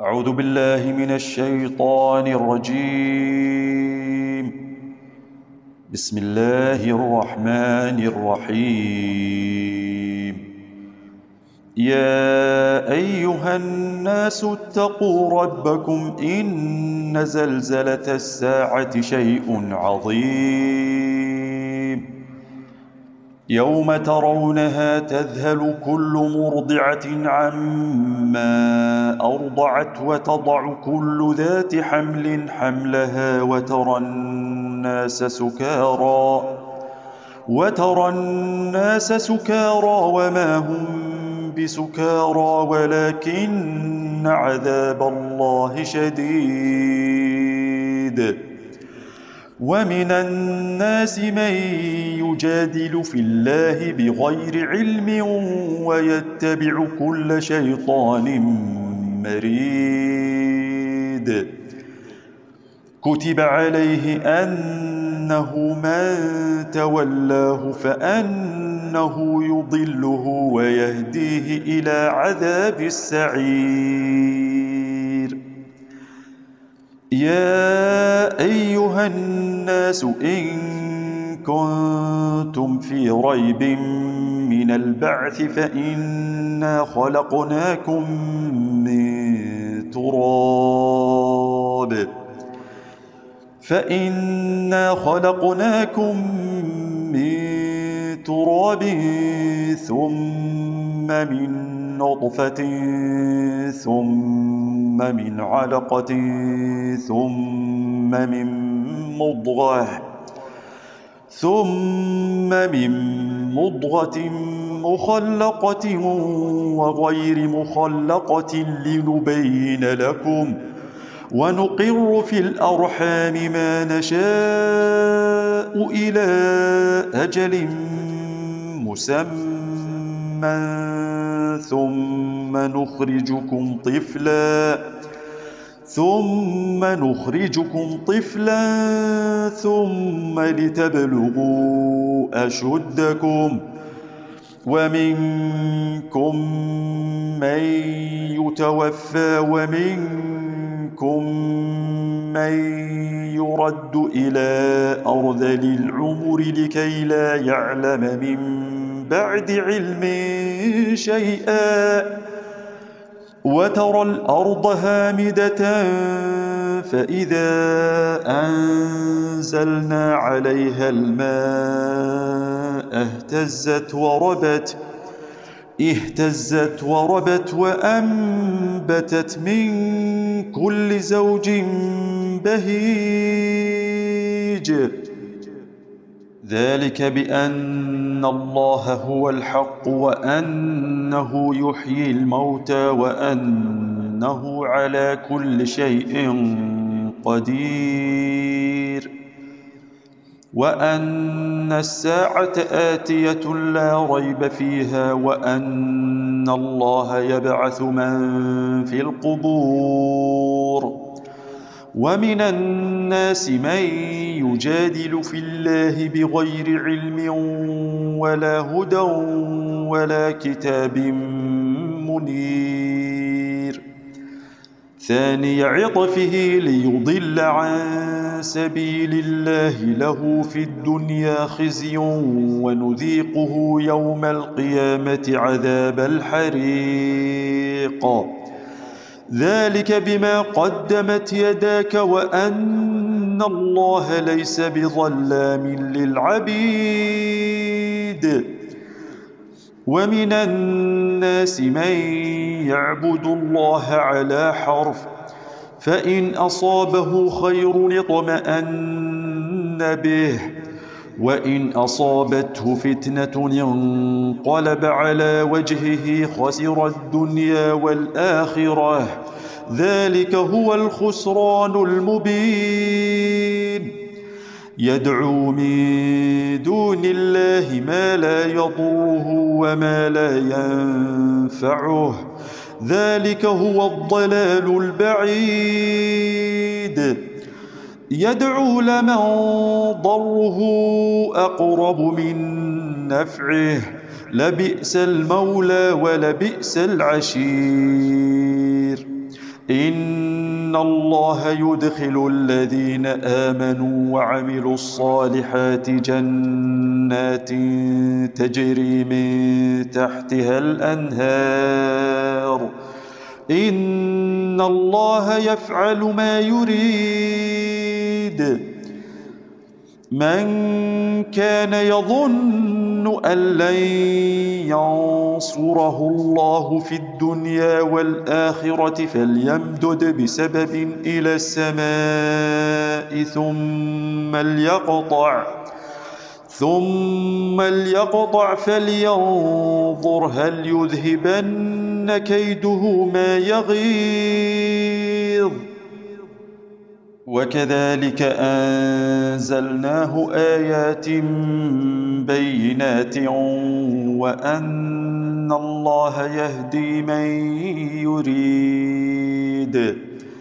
أعوذ بالله من الشيطان الرجيم. بسم الله الرحمن الرحيم. يا أيها الناس اتقوا ربكم إن زلزلة الساعة شيء عظيم. يوم ترونها تذهل كل مرضعة عما أرضعت وتضع كل ذات حمل حملها وترى الناس سكارى وما هم بسكارى ولكن عذاب الله شديد. ومن الناس من يجادل في الله بغير علم ويتبع كل شيطان مريد. كتب عليه أنه من تولاه فأنه يضله ويهديه إلى عذاب السعير. يا أيها الناس إن كنتم في ريب من البعث فإنا خلقناكم من تراب ثم من نطفة ثم من علقة ثم من مضغة مخلقة وغير مخلقة لنبين لكم ونقر في الأرحام ما نشاء إلى أجل مسمى ثم نخرجكم طفلا ثم لتبلغوا أشدكم ومنكم من يتوفى ومنكم من يرد إلى أرذل العمر لكي لا يعلم من بعد علم شيئا. وترى الأرض هامدة فإذا أنزلنا عليها الماء اهتزت وربت وأنبتت من كل زوج بهيج. ذلك بأن الله هو الحق وأنه يحيي الموتى وأنه على كل شيء قدير وأن الساعة آتية لا ريب فيها وأن الله يبعث من في القبور. ومن الناس من يجادل في الله بغير علم ولا هدى ولا كتاب منير. ثاني عطفه ليضل عن سبيل الله له في الدنيا خزي ونذيقه يوم القيامة عذاب الحريق. ذلك بما قدمت يداك وأن الله ليس بظلام للعبيد. ومن الناس من يعبد الله على حرف فإن أصابه خير اطمأن به وإن أصابته فتنة انقلب على وجهه خسر الدنيا والآخرة. ذلك هو الخسران المبين. يدعو من دون الله ما لا يضره وما لا ينفعه. ذلك هو الضلال البعيد. يدعو لمن ضره أقرب من نفعه لبئس المولى ولبئس العشير. إن الله يدخل الذين آمنوا وعملوا الصالحات جنات تجري من تحتها الأنهار إن الله يفعل ما يريد. من كان يظن أن لن ينصره الله في الدنيا والآخرة فليمدد بسبب إلى السماء ثم ليقطع فلينظر هل يذهبن كيده ما يغيظ. وكذلك أنزلناه آيات بينات وأن الله يهدي من يريد.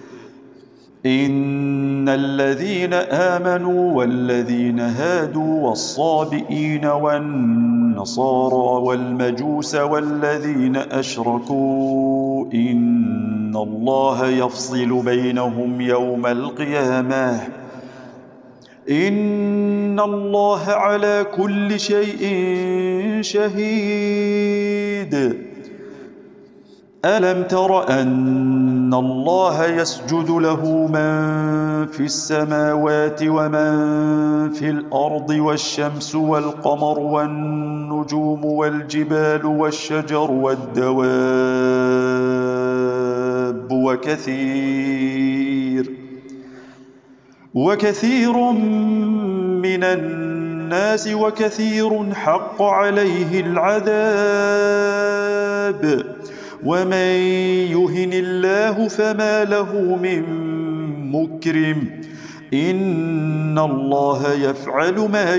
إن الذين آمنوا والذين هادوا والصابئين والنصارى والمجوس والذين أشركوا إن الله يفصل بينهم يوم القيامة إن الله على كل شيء شهيد. ألم تر أن الله يسجد له من في السماوات ومن في الأرض والشمس والقمر والنجوم والجبال والشجر والدواب وكثير من الناس وكثير حق عليه العذاب ومن يهن الله فما له من مكرم إن الله يفعل ما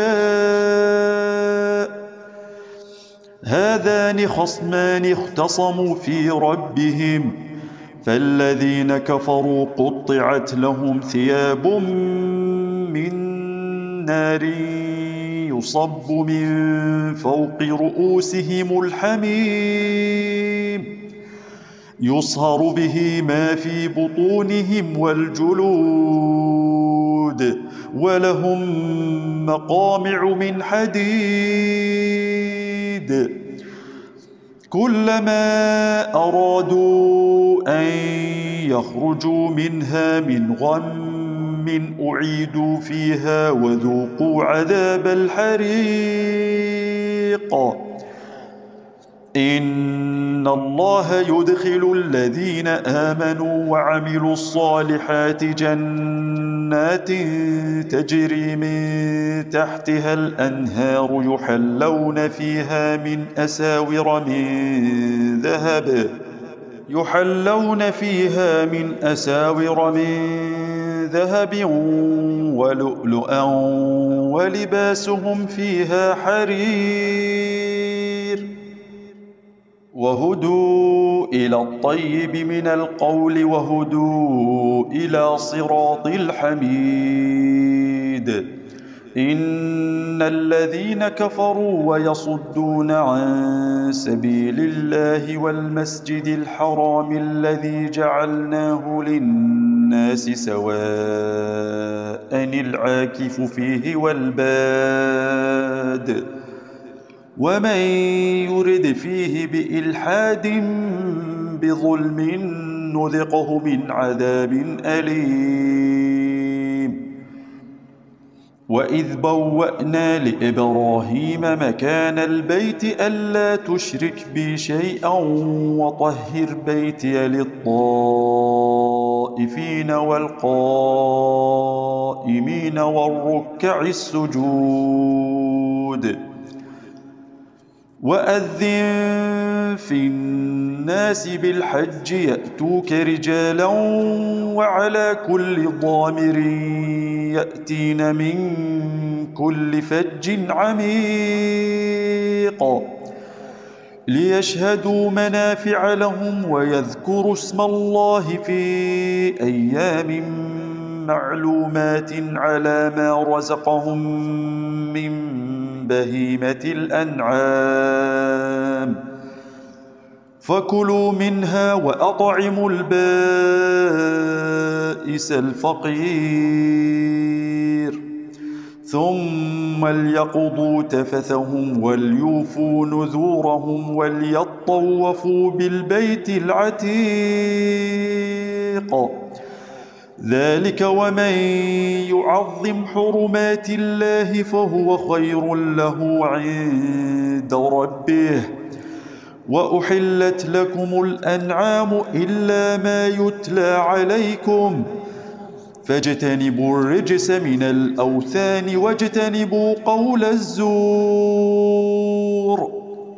يشاء. هذان خصمان اختصموا في ربهم فالذين كفروا قطعت لهم ثياب من نار يصب من فوق رؤوسهم الحميم يصهر به ما في بطونهم والجلود ولهم مقامع من حديد كلما أرادوا أن يخرجوا منها من غم أعيدوا فيها وذوقوا عذاب الحريق. إن الله يدخل الذين آمنوا وعملوا الصالحات جنات تجري من تحتها الأنهار يحلون فيها من أساور من ذهب ولؤلؤا ولباسهم فيها حرير وهدوا إلى الطيب من القول وهدوا إلى صراط الحميد. إن الذين كفروا ويصدون عن سبيل الله والمسجد الحرام الذي جعلناه للناس سواء العاكف فيه والباد ومن يرد فيه بإلحاد بظلم نذقه من عذاب أليم. وإذ بوأنا لإبراهيم مكان البيت ألا تشرك بي شيئا وطهر بيتي للطائفين والقائمين والركع السجود. وأذن في الناس بالحج يأتوك رجالا وعلى كل ضامر يأتين من كل فج عميق ليشهدوا منافع لهم ويذكروا اسم الله في أيام معلومات على ما رزقهم من بهيمة الأنعام فكلوا منها وأطعموا البائس الفقير ثم ليقضوا تفثهم وليوفوا نذورهم وليطوفوا بالبيت العتيق ذلك ومن يعظم حرمات الله فهو خير له عند ربه وأحلت لكم الأنعام إلا ما يتلى عليكم فاجتنبوا الرجس من الأوثان واجتنبوا قول الزور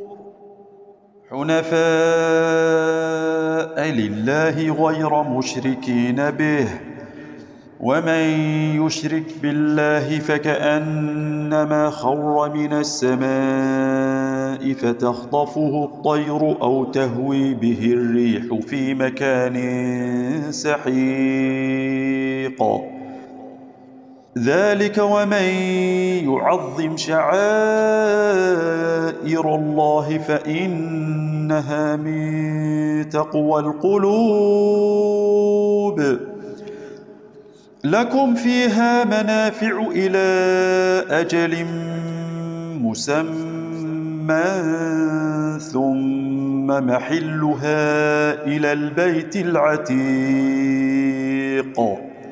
حنفاء لله غير مشركين به ومن يشرك بالله فكأنما خر من السماء فتخطفه الطير أو تهوي به الريح في مكان سحيق ذلك ومن يعظم شعائر الله فإنها من تقوى القلوب لكم فيها منافع إلى أجل مسمى ثم محلها إلى البيت العتيق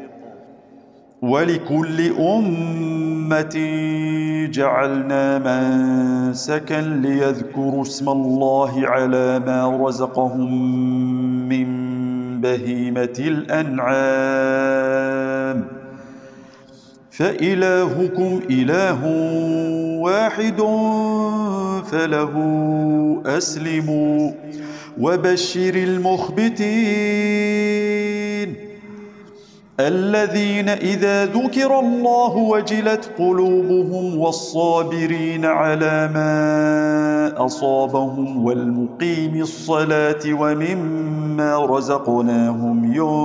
ولكل أمة جعلنا منسكا ليذكروا اسم الله على ما رزقهم من بهيمة الأنعام فإلهكم إله واحد فله أسلموا وبشر المخبتين الذين إذا ذكر الله وجلت قلوبهم والصابرين على ما أصابهم والمقيم الصلاة ومما رزقناهم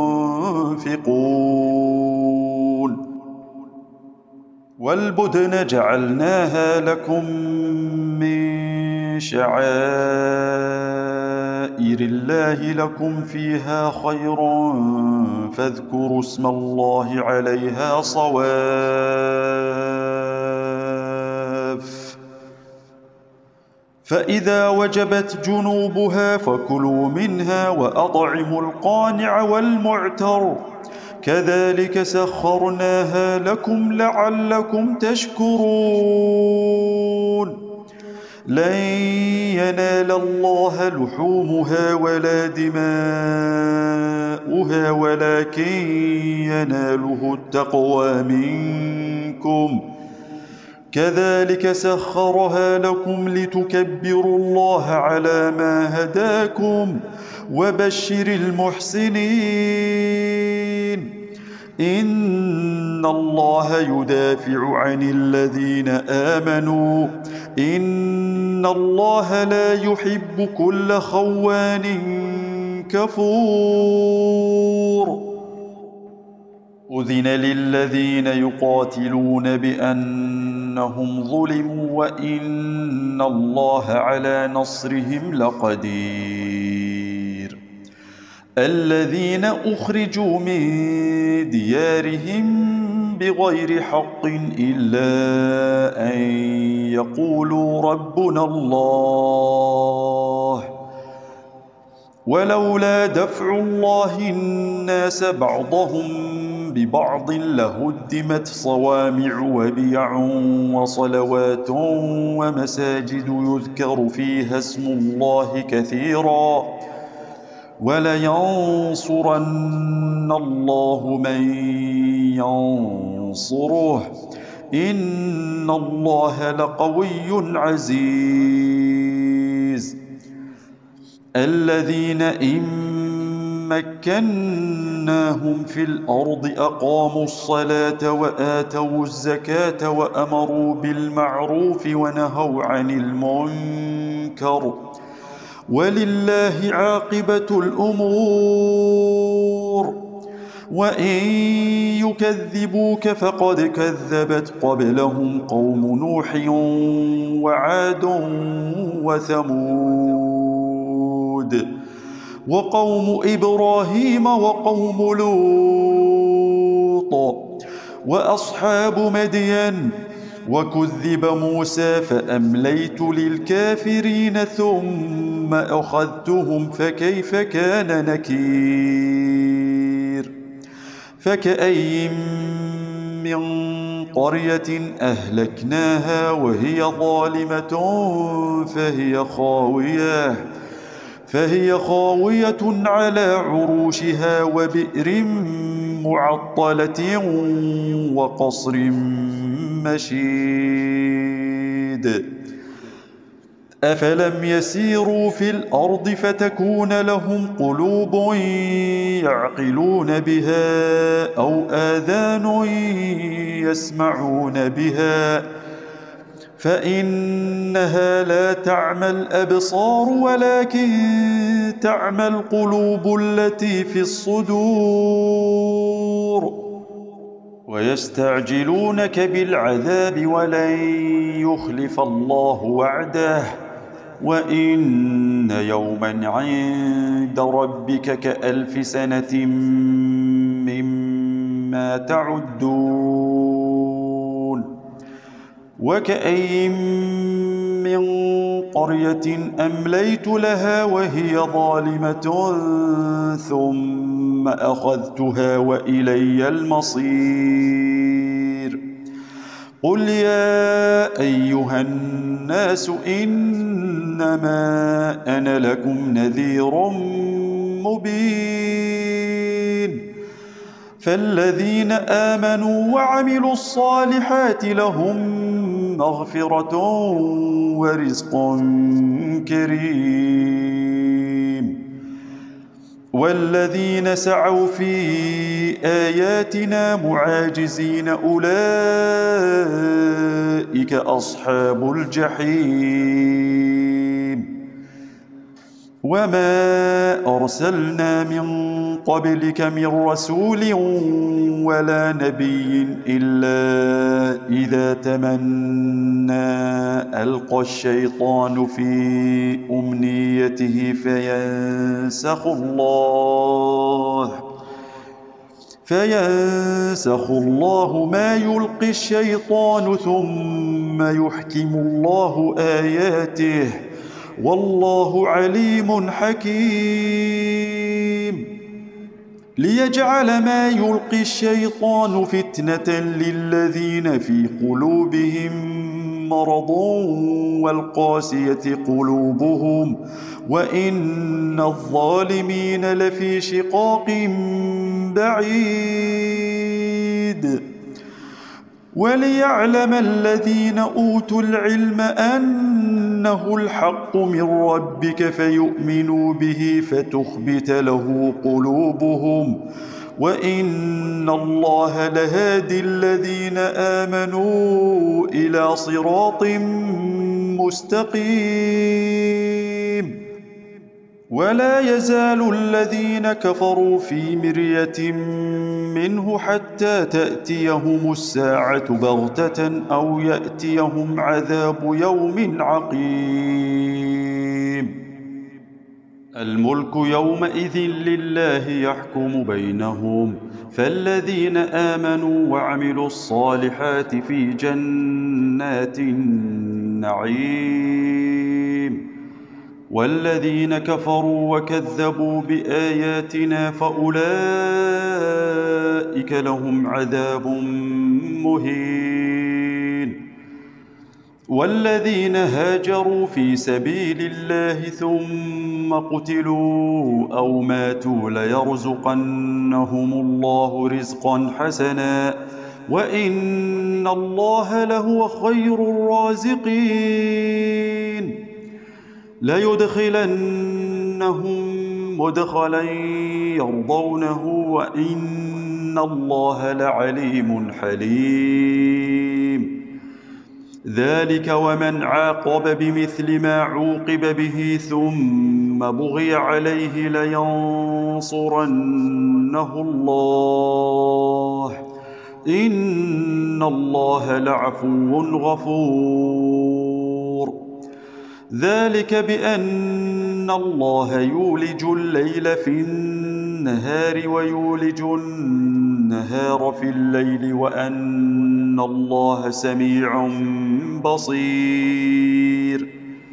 ينفقون والبدن جعلناها لكم من شعائر الله لكم فيها خير فاذكروا اسم الله عليها صواف فإذا وجبت جنوبها فكلوا منها وأطعموا القانع والمعتر كذلك سخرناها لكم لعلكم تشكرون لن ينال الله لحومها ولا دماؤها ولكن يناله التقوى منكم كذلك سخرها لكم لتكبروا الله على ما هداكم وبشر المحسنين إن الله يدافع عن الذين آمنوا إن الله لا يحب كل خوان كفور أذن للذين يقاتلون بأنهم ظلموا وإن الله على نصرهم لقدير الذين أخرجوا من ديارهم بغير حق إلا أن يقولوا ربنا الله ولولا دفع الله الناس بعضهم ببعض لهدمت صوامع وبيع وصلوات ومساجد يذكر فيها اسم الله كثيرا ولينصرن الله من ينصره إن الله لقوي عزيز الذين إن مكناهم في الأرض أقاموا الصلاة وآتوا الزكاة وأمروا بالمعروف ونهوا عن المنكر ولله عاقبة الأمور وإن يكذبوك فقد كذبت قبلهم قوم نوح وعاد وثمود وقوم إبراهيم وقوم لوط وأصحاب مدين. وكذب موسى فأمليت للكافرين ثم أخذتهم فكيف كان نكير. فكأي من قرية أهلكناها وهي ظالمة فهي خاوية على عروشها وبئر معطلة وقصر مشيد. أفلم يسيروا في الأرض فتكون لهم قلوب يعقلون بها أو آذان يسمعون بها فإنها لا تعمى الأبصار ولكن تعمى القلوب التي في الصدور. ويستعجلونك بالعذاب ولن يخلف الله وعده وإن يوما عند ربك كألف سنة مما تعدون. وكأي من قرية أمليت لها وهي ظالمة ثم أخذتها وإلي المصير. قل يا أيها الناس إنما أنا لكم نذير مبين. فالذين آمنوا وعملوا الصالحات لهم مغفرة ورزق كريم. والذين سعوا في آياتنا معاجزين أولئك أصحاب الجحيم. وما أرسلنا من قبلك من رسول ولا نبي إلا إذا تمنى ألقى الشيطان في أمنيته فينسخ الله ما يلقي الشيطان ثم يحكم الله آياته والله عليم حكيم. ليجعل ما يلقي الشيطان فتنة للذين في قلوبهم مرض والقاسية قلوبهم وإن الظالمين لفي شقاق بعيد. وليعلم الذين أوتوا العلم أنه الحق من ربك فيؤمنوا به فتخبت له قلوبهم وإن الله لهادي الذين آمنوا إلى صراط مستقيم. ولا يزال الذين كفروا في مرية منه حتى تأتيهم الساعة بغتة أو يأتيهم عذاب يوم عقيم. الملك يومئذ لله يحكم بينهم فالذين آمنوا وعملوا الصالحات في جنات النعيم والذين كفروا وكذبوا بآياتنا فأولئك لهم عذاب مهين. والذين هاجروا في سبيل الله ثم قتلوا أو ماتوا ليرزقنهم الله رزقا حسنا وإن الله لهو خير الرازقين. ليدخلنهم مدخلا يرضونه وإن الله لعليم حليم. ذلك ومن عاقب بمثل ما عوقب به ثم بغي عليه لينصرنه الله إن الله لعفو غفور. ذلك بأن الله يولج الليل في النهار ويولج النهار في الليل وأن الله سميع بصير.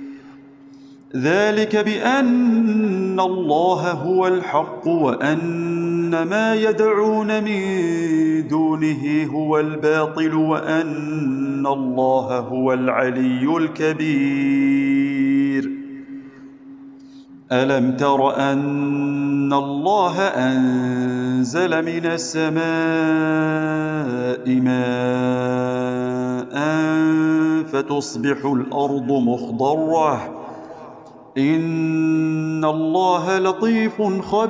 ذلك بأن الله هو الحق وأن ما يدعون من دونه هو الباطل وأن الله هو العلي الكبير. ألم تر أن الله أنزل من السماء ماء فتصبح الأرض مخضرة إن الله لطيف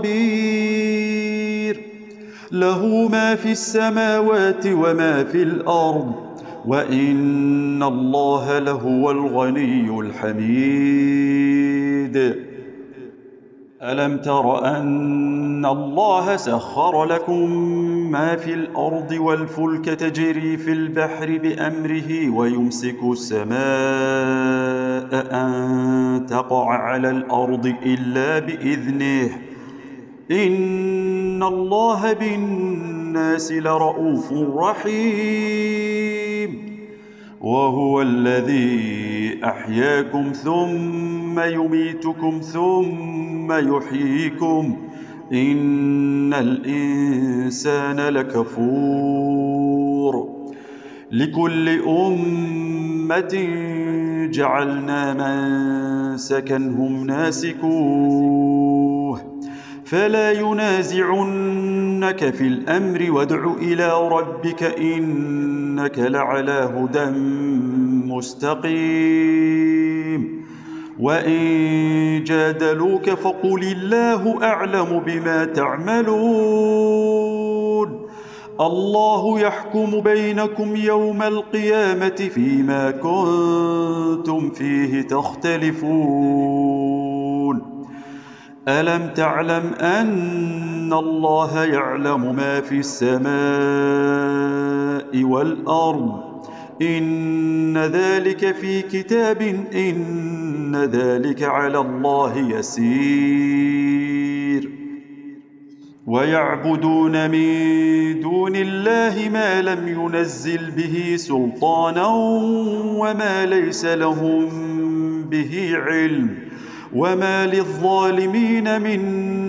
خبير. له ما في السماوات وما في الأرض وإن الله لهو الغني الحميد. ألم تر أن الله سخر لكم ما في الأرض والفلك تجري في البحر بأمره ويمسك السماء أن تقع على الأرض إلا بإذنه إن الله بالناس لرءوف رحيم. وهو الذي أحياكم ثم يميتكم ثم يحييكم إن الإنسان لكفور. لكل أمة جعلنا منسكا هم ناسكوه فلا ينازعنك في الأمر وادع إلى ربك إنك لعلى هدى مستقيم. وإن جادلوك فقل الله أعلم بما تعملون. الله يحكم بينكم يوم القيامة فيما كنتم فيه تختلفون. ألم تعلم أن الله يعلم ما في السماء والأرض إن ذلك في كتاب إن ذلك على الله يسير. ويعبدون من دون الله ما لم ينزل به سلطانا وما ليس لهم به علم وما للظالمين من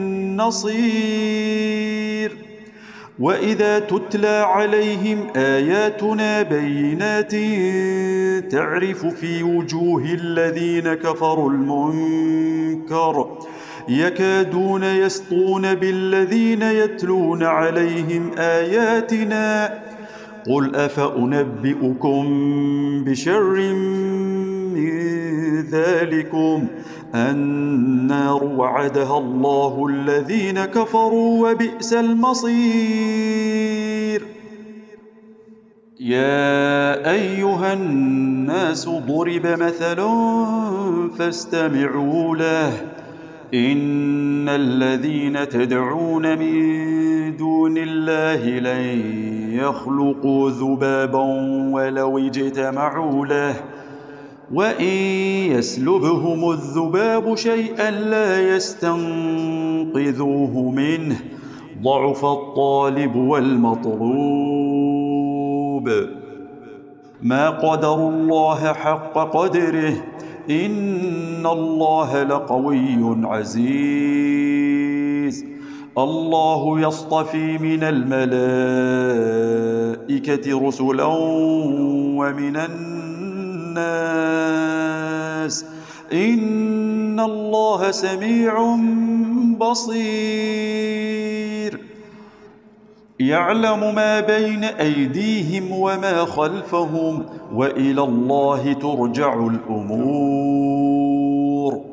نصير. وإذا تتلى عليهم آياتنا بينات تعرف في وجوه الذين كفروا المنكر يكادون يسطون بالذين يتلون عليهم آياتنا قل أفأنبئكم بشر من ذلكم النار وعدها الله الذين كفروا وبئس المصير. يا أيها الناس ضرب مثل فاستمعوا له إن الذين تدعون من دون الله لن يخلقوا ذبابا ولو اجتمعوا له وإن يسلبهم الذباب شيئا لا يستنقذوه منه ضعف الطالب والمطلوب. ما قدروا الله حق قدره إن الله لقوي عزيز. الله يصطفي من الملائكة رسلا ومن الناس إن الله سميع بصير. يعلم ما بين أيديهم وما خلفهم وإلى الله ترجع الأمور.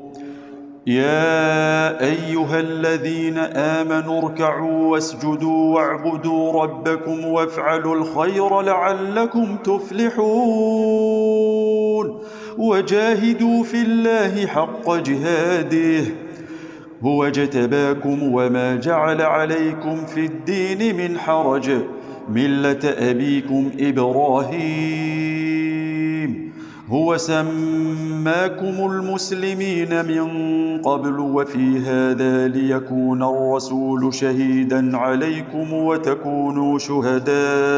يا أيها الذين آمنوا اركعوا واسجدوا واعبدوا ربكم وافعلوا الخير لعلكم تفلحون. وجاهدوا في الله حق جهاده هو اجتباكم وما جعل عليكم في الدين من حرج ملة أبيكم إبراهيم هو سماكم المسلمين من قبل وفي هذا ليكون الرسول شهيدا عليكم وتكونوا شهداء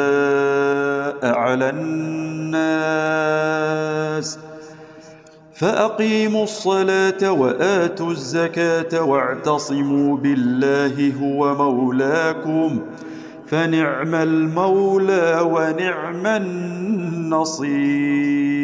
على الناس فأقيموا الصلاة وآتوا الزكاة واعتصموا بالله هو مولاكم فنعم المولى ونعم النصير.